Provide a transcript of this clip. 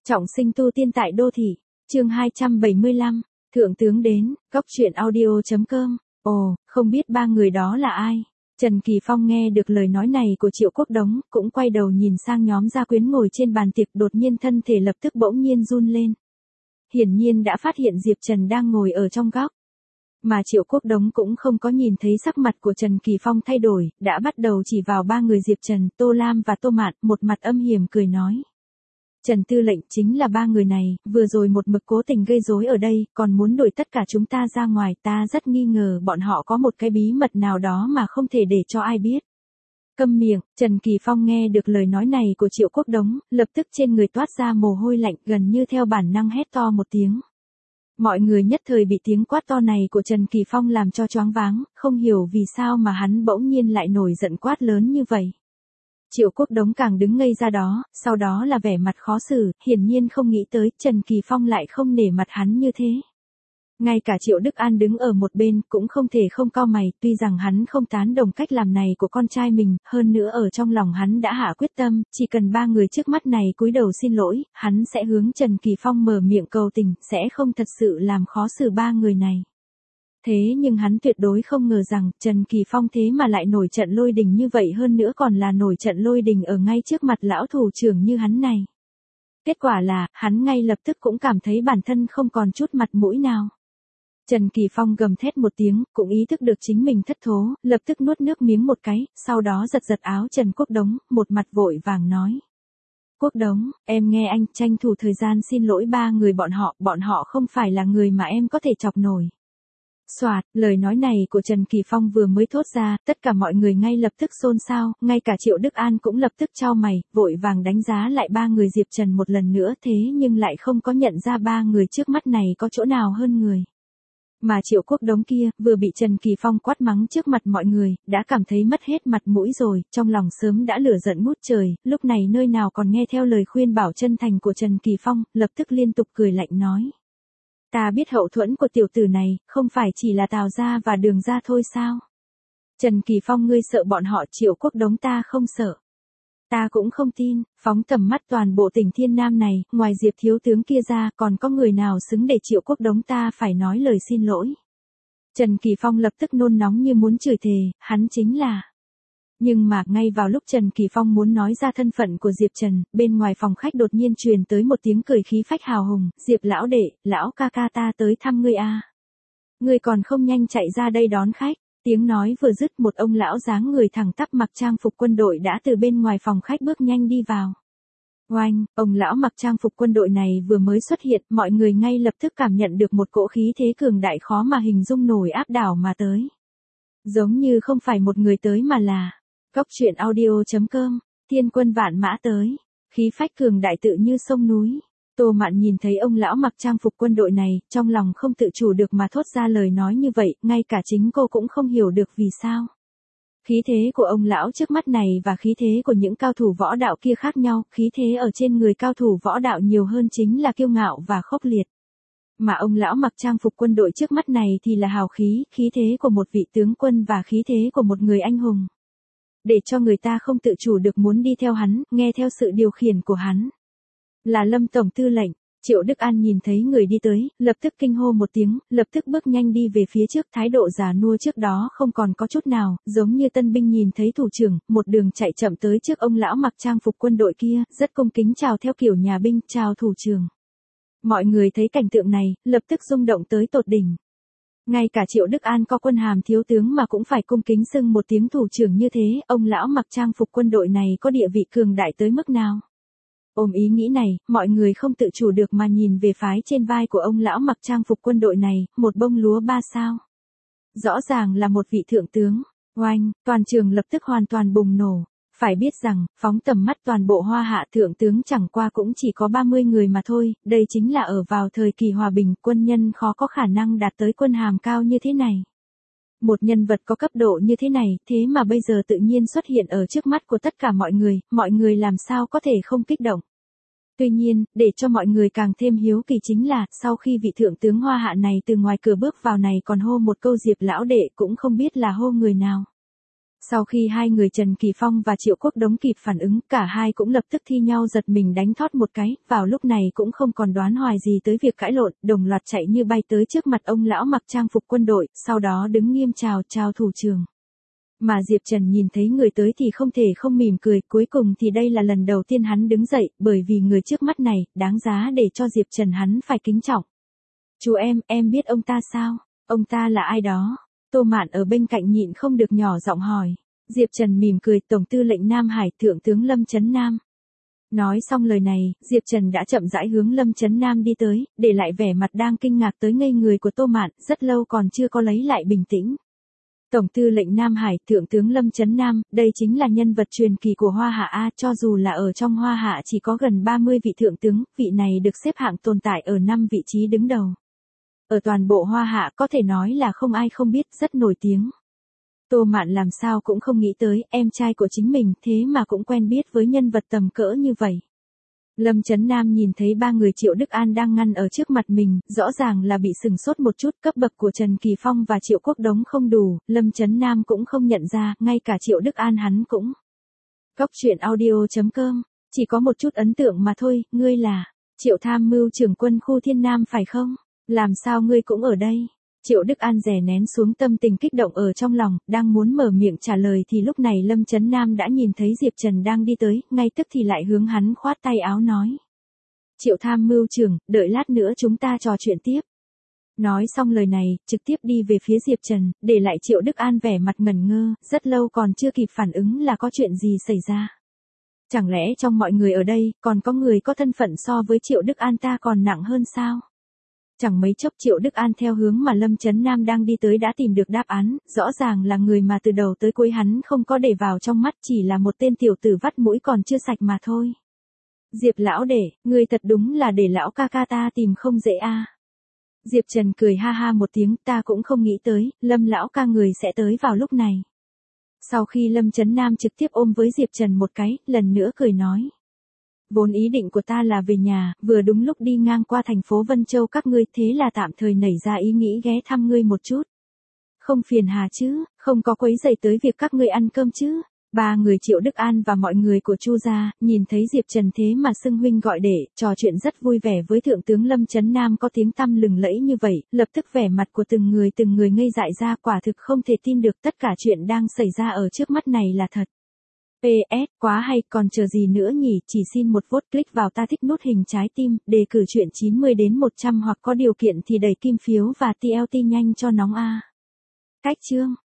Trọng sinh tu tiên tại đô thị, chương 275, Thượng tướng đến, Cóc truyện audio.com. Ồ, không biết ba người đó là ai? Trần Kỳ Phong nghe được lời nói này của Triệu Quốc Đống, cũng quay đầu nhìn sang nhóm gia quyến ngồi trên bàn tiệc, đột nhiên thân thể lập tức bỗng nhiên run lên. Hiển nhiên đã phát hiện Diệp Trần đang ngồi ở trong góc. Mà Triệu Quốc Đống cũng không có nhìn thấy sắc mặt của Trần Kỳ Phong thay đổi, đã bắt đầu chỉ vào ba người Diệp Trần, Tô Lam và Tô Mạn, một mặt âm hiểm cười nói. Trần Tư lệnh chính là ba người này, vừa rồi một mực cố tình gây rối ở đây, còn muốn đuổi tất cả chúng ta ra ngoài, ta rất nghi ngờ bọn họ có một cái bí mật nào đó mà không thể để cho ai biết. Câm miệng, Trần Kỳ Phong nghe được lời nói này của Triệu Quốc Đống, lập tức trên người toát ra mồ hôi lạnh, gần như theo bản năng hét to một tiếng. Mọi người nhất thời bị tiếng quát to này của Trần Kỳ Phong làm cho choáng váng, không hiểu vì sao mà hắn bỗng nhiên lại nổi giận quát lớn như vậy. Triệu Quốc Đống càng đứng ngây ra đó, sau đó là vẻ mặt khó xử, hiển nhiên không nghĩ tới Trần Kỳ Phong lại không nể mặt hắn như thế. Ngay cả Triệu Đức An đứng ở một bên cũng không thể không cau mày, tuy rằng hắn không tán đồng cách làm này của con trai mình, hơn nữa ở trong lòng hắn đã hạ quyết tâm, chỉ cần ba người trước mắt này cúi đầu xin lỗi, hắn sẽ hướng Trần Kỳ Phong mở miệng cầu tình, sẽ không thật sự làm khó xử ba người này. Thế nhưng hắn tuyệt đối không ngờ rằng Trần Kỳ Phong thế mà lại nổi trận lôi đình như vậy, hơn nữa còn là nổi trận lôi đình ở ngay trước mặt lão thủ trưởng như hắn này. Kết quả là, hắn ngay lập tức cũng cảm thấy bản thân không còn chút mặt mũi nào. Trần Kỳ Phong gầm thét một tiếng, cũng ý thức được chính mình thất thố, lập tức nuốt nước miếng một cái, sau đó giật giật áo Trần Quốc Đống, một mặt vội vàng nói. Quốc Đống, em nghe anh, tranh thủ thời gian xin lỗi ba người bọn họ không phải là người mà em có thể chọc nổi. Soạt, lời nói này của Trần Kỳ Phong vừa mới thốt ra, tất cả mọi người ngay lập tức xôn xao, ngay cả Triệu Đức An cũng lập tức chau mày, vội vàng đánh giá lại ba người Diệp Trần một lần nữa, thế nhưng lại không có nhận ra ba người trước mắt này có chỗ nào hơn người. Mà Triệu Quốc Đống kia, vừa bị Trần Kỳ Phong quát mắng trước mặt mọi người, đã cảm thấy mất hết mặt mũi rồi, trong lòng sớm đã lửa giận ngút trời, lúc này nơi nào còn nghe theo lời khuyên bảo chân thành của Trần Kỳ Phong, lập tức liên tục cười lạnh nói. Ta biết hậu thuẫn của tiểu tử này, không phải chỉ là Tào gia và Đường gia thôi sao? Trần Kỳ Phong, ngươi sợ bọn họ, Triệu Quốc Đống ta không sợ. Ta cũng không tin, phóng tầm mắt toàn bộ tỉnh Thiên Nam này, ngoài Diệp thiếu tướng kia ra, còn có người nào xứng để Triệu Quốc Đống ta phải nói lời xin lỗi. Trần Kỳ Phong lập tức nôn nóng như muốn chửi thề, hắn chính là. Nhưng mà, ngay vào lúc Trần Kỳ Phong muốn nói ra thân phận của Diệp Trần, bên ngoài phòng khách đột nhiên truyền tới một tiếng cười khí phách hào hùng, Diệp lão đệ, lão ca ca ta tới thăm ngươi a. Ngươi còn không nhanh chạy ra đây đón khách. Tiếng nói vừa dứt, một ông lão dáng người thẳng tắp mặc trang phục quân đội đã từ bên ngoài phòng khách bước nhanh đi vào. Oanh, ông lão mặc trang phục quân đội này vừa mới xuất hiện, mọi người ngay lập tức cảm nhận được một cỗ khí thế cường đại khó mà hình dung nổi áp đảo mà tới. Giống như không phải một người tới mà là Cóc truyện audio.com, Thiên quân vạn mã tới, khí phách cường đại tự như sông núi. Tô Mạn nhìn thấy ông lão mặc trang phục quân đội này, trong lòng không tự chủ được mà thốt ra lời nói như vậy, ngay cả chính cô cũng không hiểu được vì sao. Khí thế của ông lão trước mắt này và khí thế của những cao thủ võ đạo kia khác nhau, khí thế ở trên người cao thủ võ đạo nhiều hơn chính là kiêu ngạo và khốc liệt. Mà ông lão mặc trang phục quân đội trước mắt này thì là hào khí, khí thế của một vị tướng quân và khí thế của một người anh hùng. Để cho người ta không tự chủ được muốn đi theo hắn, nghe theo sự điều khiển của hắn. Là Lâm Tổng Tư lệnh. Triệu Đức An nhìn thấy người đi tới, lập tức kinh hô một tiếng, lập tức bước nhanh đi về phía trước, thái độ già nua trước đó không còn có chút nào, giống như tân binh nhìn thấy thủ trưởng, một đường chạy chậm tới trước ông lão mặc trang phục quân đội kia, rất cung kính chào theo kiểu nhà binh, chào thủ trưởng. Mọi người thấy cảnh tượng này, lập tức rung động tới tột đỉnh. Ngay cả Triệu Đức An có quân hàm thiếu tướng mà cũng phải cung kính xưng một tiếng thủ trưởng như thế, ông lão mặc trang phục quân đội này có địa vị cường đại tới mức nào? Ôm ý nghĩ này, mọi người không tự chủ được mà nhìn về phái trên vai của ông lão mặc trang phục quân đội này, một bông lúa 3 sao. Rõ ràng là một vị thượng tướng. Oanh, toàn trường lập tức hoàn toàn bùng nổ. Phải biết rằng, phóng tầm mắt toàn bộ Hoa Hạ, thượng tướng chẳng qua cũng chỉ có 30 người mà thôi, đây chính là ở vào thời kỳ hòa bình, quân nhân khó có khả năng đạt tới quân hàm cao như thế này. Một nhân vật có cấp độ như thế này, thế mà bây giờ tự nhiên xuất hiện ở trước mắt của tất cả mọi người làm sao có thể không kích động. Tuy nhiên, để cho mọi người càng thêm hiếu kỳ chính là, sau khi vị thượng tướng Hoa Hạ này từ ngoài cửa bước vào này còn hô một câu Diệp lão đệ, cũng không biết là hô người nào. Sau khi hai người Trần Kỳ Phong và Triệu Quốc Đống kịp phản ứng, cả hai cũng lập tức thi nhau giật mình đánh thót một cái, vào lúc này cũng không còn đoán hoài gì tới việc cãi lộn, đồng loạt chạy như bay tới trước mặt ông lão mặc trang phục quân đội, sau đó đứng nghiêm chào thủ trưởng. Mà Diệp Trần nhìn thấy người tới thì không thể không mỉm cười, cuối cùng thì đây là lần đầu tiên hắn đứng dậy, bởi vì người trước mắt này, đáng giá để cho Diệp Trần hắn phải kính trọng. Chú em biết ông ta sao? Ông ta là ai đó? Tô Mạn ở bên cạnh nhịn không được nhỏ giọng hỏi. Diệp Trần mỉm cười, Tổng tư lệnh Nam Hải, Thượng tướng Lâm Chấn Nam. Nói xong lời này, Diệp Trần đã chậm rãi hướng Lâm Chấn Nam đi tới, để lại vẻ mặt đang kinh ngạc tới ngây người của Tô Mạn, rất lâu còn chưa có lấy lại bình tĩnh. Tổng tư lệnh Nam Hải, Thượng tướng Lâm Chấn Nam, đây chính là nhân vật truyền kỳ của Hoa Hạ A, cho dù là ở trong Hoa Hạ chỉ có gần 30 vị thượng tướng, vị này được xếp hạng tồn tại ở 5 vị trí đứng đầu. Ở toàn bộ Hoa Hạ có thể nói là không ai không biết, rất nổi tiếng. Tô Mạn làm sao cũng không nghĩ tới, em trai của chính mình thế mà cũng quen biết với nhân vật tầm cỡ như vậy. Lâm Chấn Nam nhìn thấy ba người Triệu Đức An đang ngăn ở trước mặt mình, rõ ràng là bị sừng sốt một chút, cấp bậc của Trần Kỳ Phong và Triệu Quốc Đống không đủ, Lâm Chấn Nam cũng không nhận ra, ngay cả Triệu Đức An hắn cũng. Cóc truyện audio.com, chỉ có một chút ấn tượng mà thôi, ngươi là Triệu tham mưu trưởng quân khu Thiên Nam phải không? Làm sao ngươi cũng ở đây? Triệu Đức An đè nén xuống tâm tình kích động ở trong lòng, đang muốn mở miệng trả lời thì lúc này Lâm Chấn Nam đã nhìn thấy Diệp Trần đang đi tới, ngay tức thì lại hướng hắn khoát tay áo nói. Triệu tham mưu trưởng, đợi lát nữa chúng ta trò chuyện tiếp. Nói xong lời này, trực tiếp đi về phía Diệp Trần, để lại Triệu Đức An vẻ mặt ngẩn ngơ, rất lâu còn chưa kịp phản ứng là có chuyện gì xảy ra. Chẳng lẽ trong mọi người ở đây, còn có người có thân phận so với Triệu Đức An ta còn nặng hơn sao? Chẳng mấy chốc Triệu Đức An theo hướng mà Lâm Chấn Nam đang đi tới đã tìm được đáp án, rõ ràng là người mà từ đầu tới cuối hắn không có để vào trong mắt, chỉ là một tên tiểu tử vắt mũi còn chưa sạch mà thôi. Diệp lão đệ, ngươi thật đúng là để lão ca ca ta tìm không dễ a. Diệp Trần cười ha ha một tiếng, ta cũng không nghĩ tới, Lâm lão ca người sẽ tới vào lúc này. Sau khi Lâm Chấn Nam trực tiếp ôm với Diệp Trần một cái, lần nữa cười nói. Vốn ý định của ta là về nhà, vừa đúng lúc đi ngang qua thành phố Vân Châu các ngươi, thế là tạm thời nảy ra ý nghĩ ghé thăm ngươi một chút. Không phiền hà chứ, không có quấy rầy tới việc các ngươi ăn cơm chứ. Ba người Triệu Đức An và mọi người của Chu gia, nhìn thấy Diệp Trần thế mà xưng huynh gọi đệ, trò chuyện rất vui vẻ với Thượng tướng Lâm Chấn Nam có tiếng tăm lừng lẫy như vậy, lập tức vẻ mặt của từng người ngây dại ra, quả thực không thể tin được tất cả chuyện đang xảy ra ở trước mắt này là thật. PS, quá hay, còn chờ gì nữa nhỉ, chỉ xin một vote click vào ta thích nút hình trái tim, đề cử chuyện 90 đến 100 hoặc có điều kiện thì đẩy kim phiếu và TLT nhanh cho nóng a. Cách chương